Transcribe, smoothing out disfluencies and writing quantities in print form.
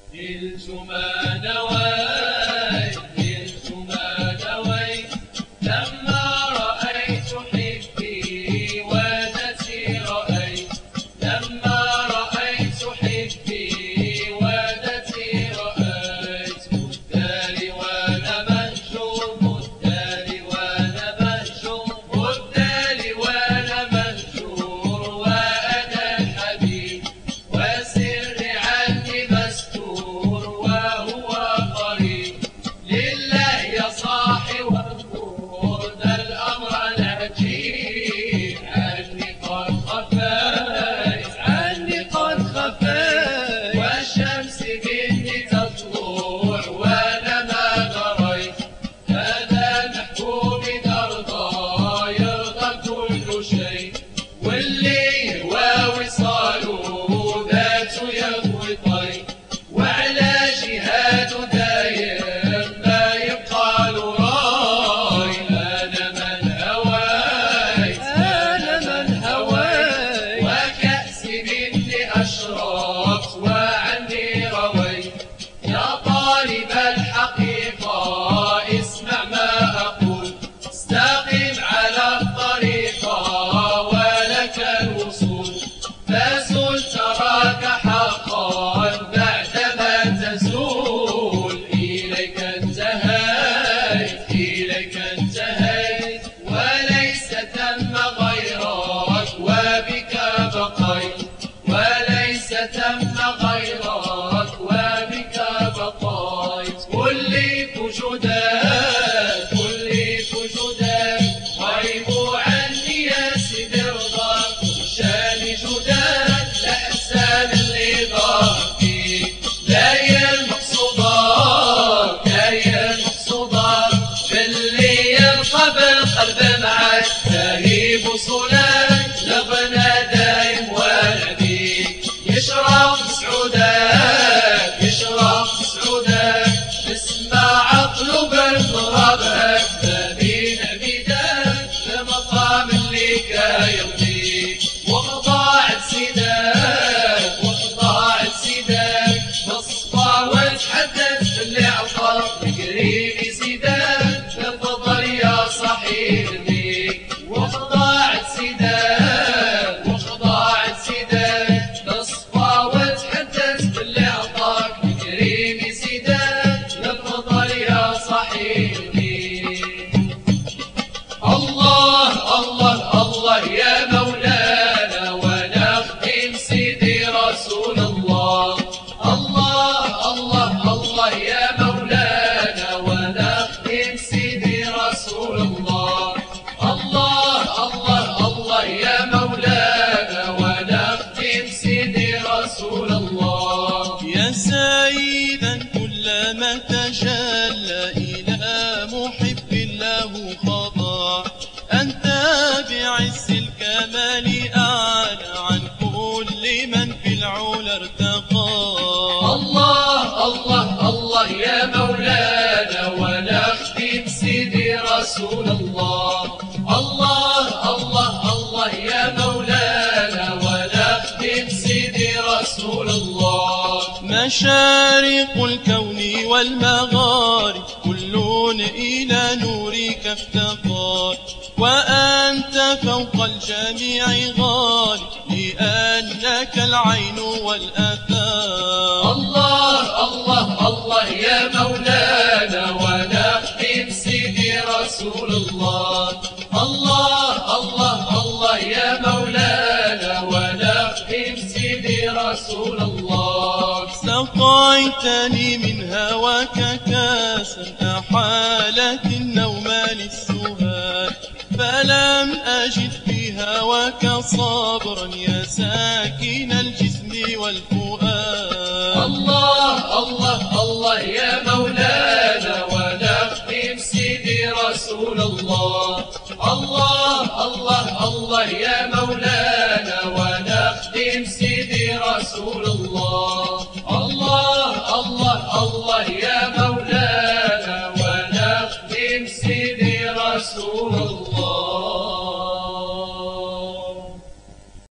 نلت ما نويت، نلت ما نويت لما رأيت حبي ودتي رأيت، لما رأيت حبي ودتي رأيت. مدالي وأنا مهجور، مدالي وأنا مهجور، مدالي وأنا مهجور وأنا الحبيب وسري عني مستور وهو قريب. لله يا صاحي واذكر ذا الأمر العجيب. عني قد خفيت، عني قد خفيت، والشمس مني تطلع وأنا ما دريت. هذا محبوبي ترضى يرضى كل شيء، واللي يهوى وصاله ذات يهوي طيب. وعلى جهاده دايم ما يبقى له راي. أنا من هويت، أنا من هويت، وكأسي مني أشربت وعني رويت. يا طالب الحقيقة اسمع ما أقول، استقم على الطريقة ولك الوصول. فزل تراك حقا بعدما تزول. إليك انتهيت، إليك انتهيت، وليس ثم غيرك وبك بقيت، وليس ثم غيرك وبك بقيت. قل لي بوجودك، قل لي بوجودك، غيبوا عني يا سيدي رضاك. شاني جودك الأحسان اللي ضاق فيك، لا هي المقصودات، لا هي المقصودات. باللي يلقى بالقلب معك تهيب وصولك لغنى دايم ونبيك. يشرب سعودك، يشرب سعودك، اسمع اطلب انضرابك. تبين عبيدك لمقام اللي كيرضيك. وخضاعت سيدك، وخضاعت سيدك، تصفى وتحدث باللي عطاك. قريب سيدك تفضل يا صحيح بيك. وخضاعت سيدك، وخضاعت سيدك، تصفى وتحدث باللي عطاك. قريب سيدك تفضل يا صحيح بيك. الله الله الله يا مولانا ونخدم سيدي رسول الله. الله الله الله يا مولانا ونخدم سيدي رسول الله. الله الله الله يا مولانا ونخدم سيدي رسول الله. يا سيدا كلما تجلى إلى محب له خضع، أنت بعز الكمال أعلى عن كل من في العلا ارتقى. الله الله الله يا مولانا ونخدم سيدي رسول الله. الله الله الله يا مولانا ونخدم سيدي رسول الله. مشارق الكون والمغارب كل إلى نورك افتقر، وأنت فوق الجميع غالب لأنك العين والآثار. الله الله الله يا مولانا ونخدم سيدي رسول الله. الله الله الله يا مولانا ونخدم سيدي رسول الله. سقيتني من هواك كاسا أحالت النوم للسهاد، فلم أجد في هواك صبرا يا ساكن الجسم والفؤاد. الله الله الله يا مولانا ونخدم سيدي رسول الله. الله الله الله يا مولانا